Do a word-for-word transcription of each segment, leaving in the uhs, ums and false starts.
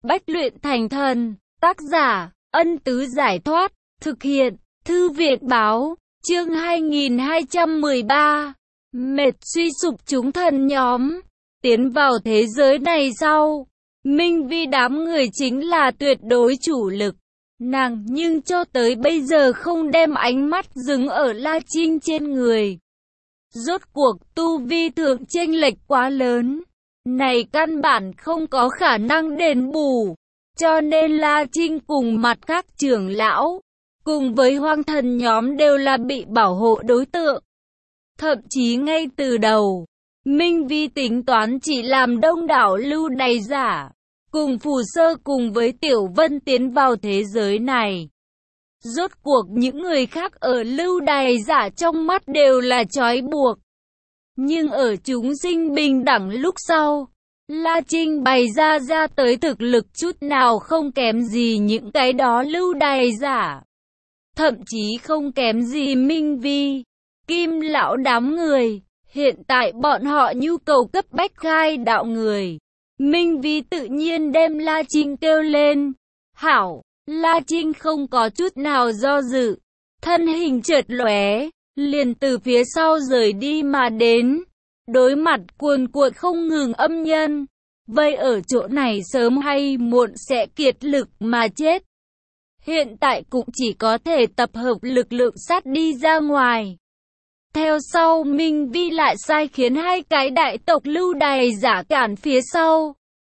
bách luyện thành thần. Tác giả, Ân Tứ Giải Thoát. Thực hiện, Thư viện Báo. Chương hai nghìn hai trăm mười ba. Mệt suy sụp chúng thần nhóm. Tiến vào thế giới này sau, Minh Vi đám người chính là tuyệt đối chủ lực. Nàng nhưng cho tới bây giờ không đem ánh mắt dừng ở La Trinh trên người. Rốt cuộc tu vi thượng chênh lệch quá lớn, này căn bản không có khả năng đền bù. Cho nên La Trinh cùng mặt khác trưởng lão, cùng với hoang thần nhóm đều là bị bảo hộ đối tượng. Thậm chí ngay từ đầu, Minh Vi tính toán chỉ làm đông đảo lưu đày giả, cùng Phù Sơ cùng với Tiểu Vân tiến vào thế giới này. Rốt cuộc những người khác ở lưu đày giả trong mắt đều là trói buộc. Nhưng ở chúng sinh bình đẳng lúc sau, La Trinh bày ra ra tới thực lực chút nào không kém gì những cái đó lưu đày giả. Thậm chí không kém gì Minh Vi, Kim lão đám người. Hiện tại bọn họ nhu cầu cấp bách khai đạo người. Minh Vi tự nhiên đem La Trinh kêu lên. Hảo, La Trinh không có chút nào do dự. Thân hình chợt lóe, liền từ phía sau rời đi mà đến. Đối mặt cuồn cuộn không ngừng âm nhân. Vây ở chỗ này sớm hay muộn sẽ kiệt lực mà chết. Hiện tại cũng chỉ có thể tập hợp lực lượng sát đi ra ngoài. Theo sau Minh Vi lại sai khiến hai cái đại tộc lưu đày giả cản phía sau.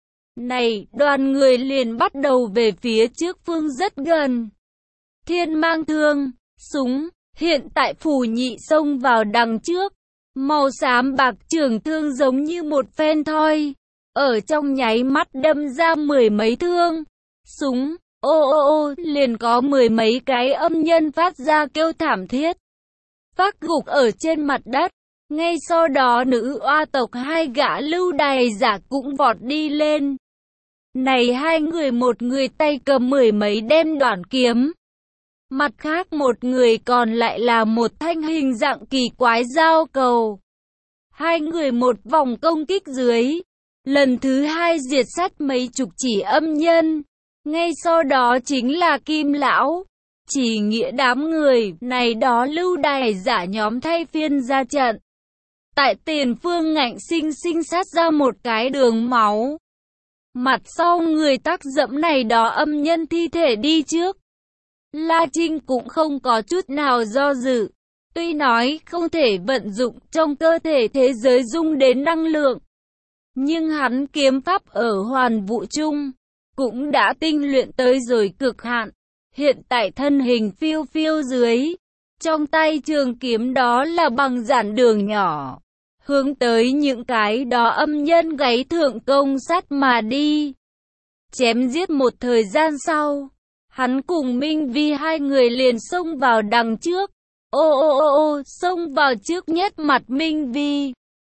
Này, đoàn người liền bắt đầu về phía trước phương rất gần. Thiên mang thương, súng, hiện tại Phù Nhị xông vào đằng trước. Màu xám bạc trường thương giống như một phen thoi. Ở trong nháy mắt đâm ra mười mấy thương. Súng, ô ô ô, liền có mười mấy cái âm nhân phát ra kêu thảm thiết. Phát gục ở trên mặt đất. Ngay sau đó nữ oa tộc hai gã lưu đày giả cũng vọt đi lên. Này hai người một người tay cầm mười mấy đem đoạn kiếm. Mặt khác một người còn lại là một thanh hình dạng kỳ quái dao cầu. Hai người một vòng công kích dưới. Lần thứ hai diệt sát mấy chục chỉ âm nhân. Ngay sau đó chính là Kim lão. Chỉ nghĩa đám người này đó lưu đày giả nhóm thay phiên ra trận. Tại tiền phương ngạnh sinh sinh sát ra một cái đường máu. Mặt sau người tác dẫm này đó âm nhân thi thể đi trước. La Trinh cũng không có chút nào do dự. Tuy nói không thể vận dụng trong cơ thể thế giới dung đến năng lượng. Nhưng hắn kiếm pháp ở hoàn vũ trung cũng đã tinh luyện tới rồi cực hạn. Hiện tại thân hình phiêu phiêu dưới, trong tay trường kiếm đó là bằng giản đường nhỏ, hướng tới những cái đó âm nhân gáy thượng công sát mà đi. Chém giết một thời gian sau, hắn cùng Minh Vi hai người liền xông vào đằng trước. Ô ô ô ô, xông vào trước nhất mặt Minh Vi.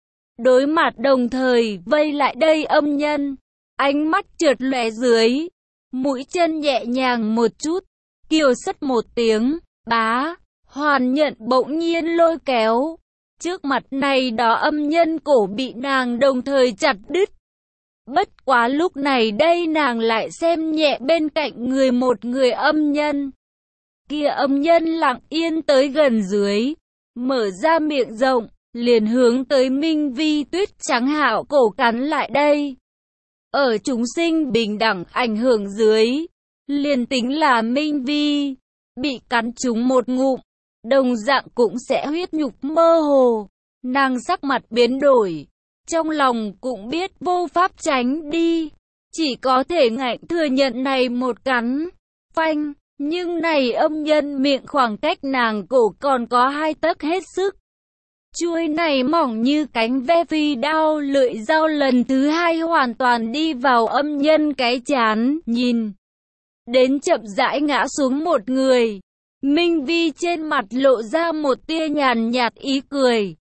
Đối mặt đồng thời vây lại đây âm nhân, ánh mắt trượt lóe dưới, mũi chân nhẹ nhàng một chút. Kiều sất một tiếng, bá, hoàn nhận bỗng nhiên lôi kéo. Trước mặt này đó âm nhân cổ bị nàng đồng thời chặt đứt. Bất quá lúc này đây nàng lại xem nhẹ bên cạnh người một người âm nhân. Kia âm nhân lặng yên tới gần dưới, mở ra miệng rộng, liền hướng tới Minh Vi tuyết trắng hạo cổ cắn lại đây. Ở chúng sinh bình đẳng ảnh hưởng dưới, liền tính là Minh Vi bị cắn trúng một ngụm, đồng dạng cũng sẽ huyết nhục mơ hồ. Nàng sắc mặt biến đổi, trong lòng cũng biết vô pháp tránh đi, chỉ có thể ngạnh thừa nhận này một cắn. Phanh, nhưng này âm nhân miệng khoảng cách nàng cổ còn có hai tấc hết sức. Chuôi này mỏng như cánh ve phi đao lưỡi dao lần thứ hai hoàn toàn đi vào âm nhân cái chán, nhìn đến chậm rãi ngã xuống một người. Minh Vi trên mặt lộ ra một tia nhàn nhạt ý cười.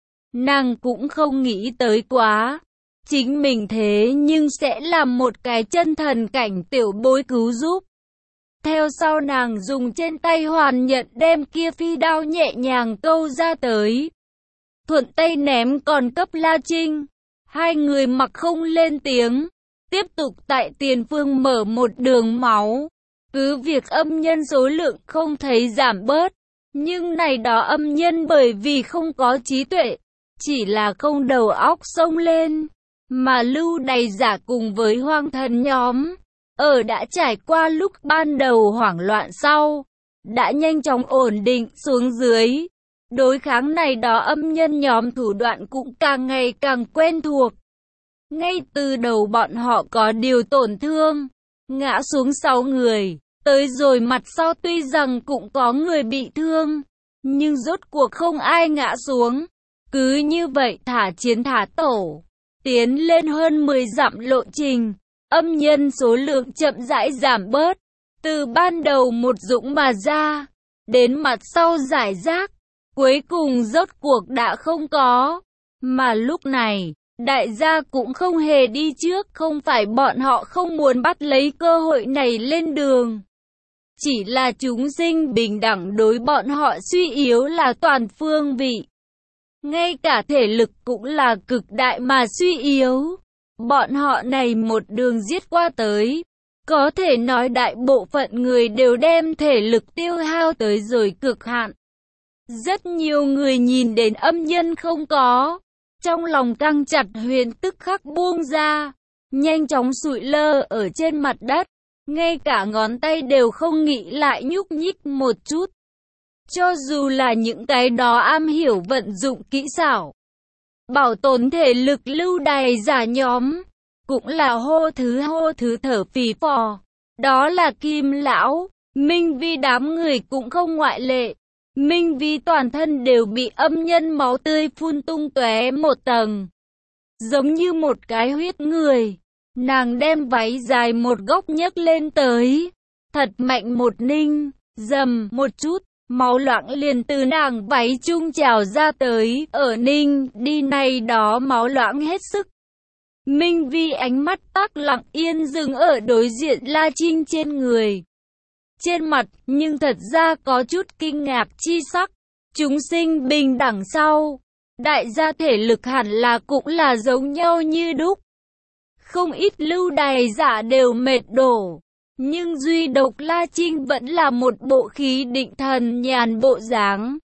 Nàng cũng không nghĩ tới quá, chính mình thế nhưng sẽ làm một cái chân thần cảnh tiểu bối cứu giúp. Theo sau nàng dùng trên tay hoàn nhận đem kia phi đao nhẹ nhàng câu ra tới. Thuận tay ném còn cấp La Trinh. Hai người mặc không lên tiếng. tiếp tục tại tiền phương mở một đường máu. Cứ việc âm nhân số lượng không thấy giảm bớt, nhưng này đó âm nhân bởi vì không có trí tuệ, chỉ là không đầu óc xông lên, mà lưu đày giả cùng với hoang thần nhóm, ở đã trải qua lúc ban đầu hoảng loạn sau, đã nhanh chóng ổn định xuống dưới. Đối kháng này đó âm nhân nhóm thủ đoạn cũng càng ngày càng quen thuộc. Ngay từ đầu bọn họ có điều tổn thương, ngã xuống sáu người, tới rồi mặt sau tuy rằng cũng có người bị thương, nhưng rốt cuộc không ai ngã xuống. Cứ như vậy thả chiến thả tổ, tiến lên hơn mười dặm lộ trình, âm nhân số lượng chậm rãi giảm bớt, từ ban đầu một dũng mà ra, đến mặt sau giải rác, cuối cùng rốt cuộc đã không có. Mà lúc này, đại gia cũng không hề đi trước, không phải bọn họ không muốn bắt lấy cơ hội này lên đường. Chỉ là chúng sinh bình đẳng đối bọn họ suy yếu là toàn phương vị. Ngay cả thể lực cũng là cực đại mà suy yếu. Bọn họ này một đường giết qua tới, có thể nói đại bộ phận người đều đem thể lực tiêu hao tới rồi cực hạn. Rất nhiều người nhìn đến âm nhân không có, trong lòng căng chặt huyền tức khắc buông ra, nhanh chóng sụi lơ ở trên mặt đất, ngay cả ngón tay đều không nghĩ lại nhúc nhích một chút. Cho dù là những cái đó am hiểu vận dụng kỹ xảo, bảo tồn thể lực lưu đày giả nhóm, cũng là hô thứ hô thứ thở phì phò. Đó là Kim Lão, Minh Vi đám người cũng không ngoại lệ. Minh Vi toàn thân đều bị âm nhân máu tươi phun tung tóe một tầng, giống như một cái huyết người. Nàng đem váy dài một góc nhấc lên tới, thật mạnh một ninh, dầm một chút, máu loãng liền từ nàng váy trung trào ra tới, ở ninh đi này đó máu loãng hết sức. Minh Vi ánh mắt tắc lặng yên dừng ở đối diện La Trinh trên người. Trên mặt, nhưng thật ra có chút kinh ngạc chi sắc. Chúng sinh bình đẳng sau, đại gia thể lực hẳn là cũng là giống nhau như đúc. Không ít lưu đày giả đều mệt đổ, nhưng duy độc La Trinh vẫn là một bộ khí định thần nhàn bộ dáng.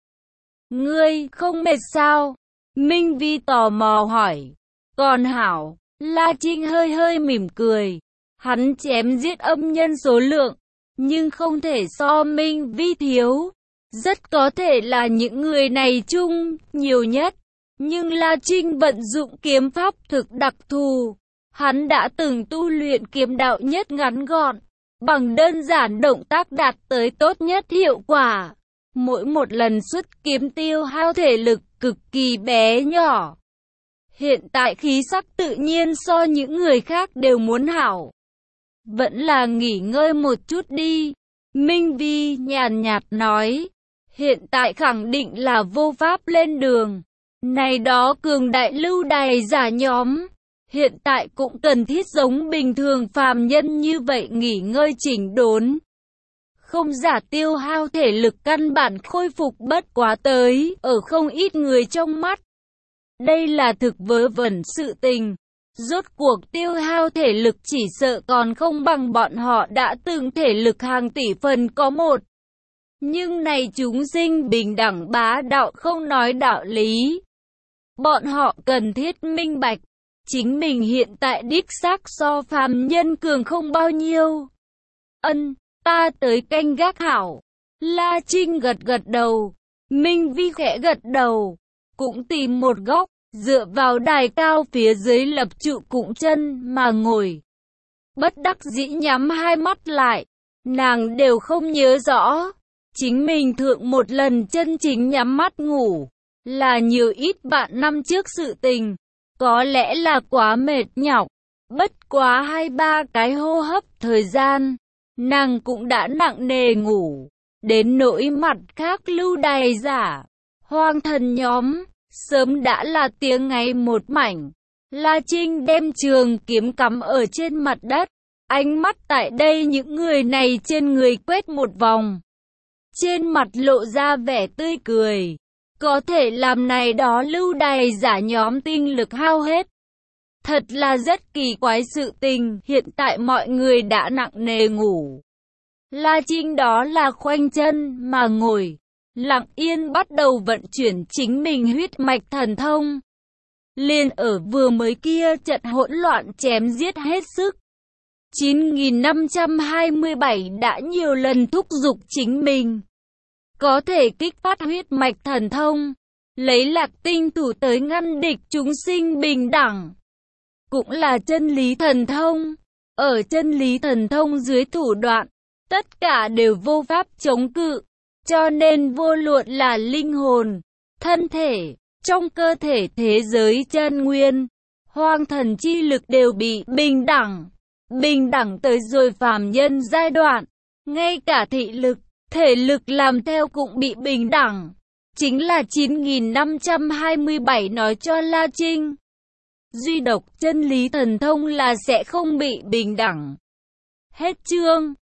Ngươi không mệt sao? Minh Vi tò mò hỏi. Còn hảo, La Trinh hơi hơi mỉm cười. Hắn chém giết âm nhân số lượng, nhưng không thể so Minh Vi thiếu. Rất có thể là những người này chung nhiều nhất. Nhưng La Trinh vận dụng kiếm pháp thực đặc thù. Hắn đã từng tu luyện kiếm đạo nhất ngắn gọn, bằng đơn giản động tác đạt tới tốt nhất hiệu quả. Mỗi một lần xuất kiếm tiêu hao thể lực cực kỳ bé nhỏ. Hiện tại khí sắc tự nhiên so những người khác đều muốn hảo. Vẫn là nghỉ ngơi một chút đi. Minh Vi nhàn nhạt nói. Hiện tại khẳng định là vô pháp lên đường. Này đó cường đại lưu đày giả nhóm, hiện tại cũng cần thiết giống bình thường phàm nhân như vậy nghỉ ngơi chỉnh đốn. Không giả tiêu hao thể lực căn bản khôi phục bất quá tới, ở không ít người trong mắt. Đây là thực vớ vẩn sự tình. Rốt cuộc tiêu hao thể lực chỉ sợ còn không bằng bọn họ đã từng thể lực hàng tỷ phần có một. Nhưng này chúng sinh bình đẳng bá đạo không nói đạo lý. Bọn họ cần thiết minh bạch. Chính mình hiện tại đích xác so phàm nhân cường không bao nhiêu. Ân, ta tới canh gác hảo. La Trinh gật gật đầu. Minh Vi khẽ gật đầu. Cũng tìm một góc, dựa vào đài cao phía dưới lập trụ cụng chân mà ngồi. Bất đắc dĩ nhắm hai mắt lại. Nàng đều không nhớ rõ. Chính mình thượng một lần chân chính nhắm mắt ngủ. Là nhiều ít bạn năm trước sự tình. Có lẽ là quá mệt nhọc, bất quá hai ba cái hô hấp thời gian, nàng cũng đã nặng nề ngủ, đến nỗi mặt khác lưu đày giả, hoang thần nhóm, sớm đã là tiếng ngay một mảnh. La Trinh đem trường kiếm cắm ở trên mặt đất, ánh mắt tại đây những người này trên người quét một vòng. Trên mặt lộ ra vẻ tươi cười. Có thể làm này đó lưu đày giả nhóm tinh lực hao hết. Thật là rất kỳ quái sự tình, hiện tại mọi người đã nặng nề ngủ. La Trinh đó là khoanh chân mà ngồi, lặng yên bắt đầu vận chuyển chính mình huyết mạch thần thông. Liền ở vừa mới kia trận hỗn loạn chém giết hết sức. chín nghìn năm trăm hai mươi bảy đã nhiều lần thúc giục chính mình. Có thể kích phát huyết mạch thần thông, lấy lạc tinh thủ tới ngăn địch chúng sinh bình đẳng. Cũng là chân lý thần thông. Ở chân lý thần thông dưới thủ đoạn, tất cả đều vô pháp chống cự. Cho nên vô luận là linh hồn, thân thể, trong cơ thể thế giới chân nguyên, hoang thần chi lực đều bị bình đẳng. Bình đẳng tới rồi phàm nhân giai đoạn, ngay cả thị lực, thể lực làm theo cũng bị bình đẳng. Chính là chín nghìn năm trăm hai mươi bảy nói cho La Trinh. Duy độc chân lý thần thông là sẽ không bị bình đẳng. Hết chương.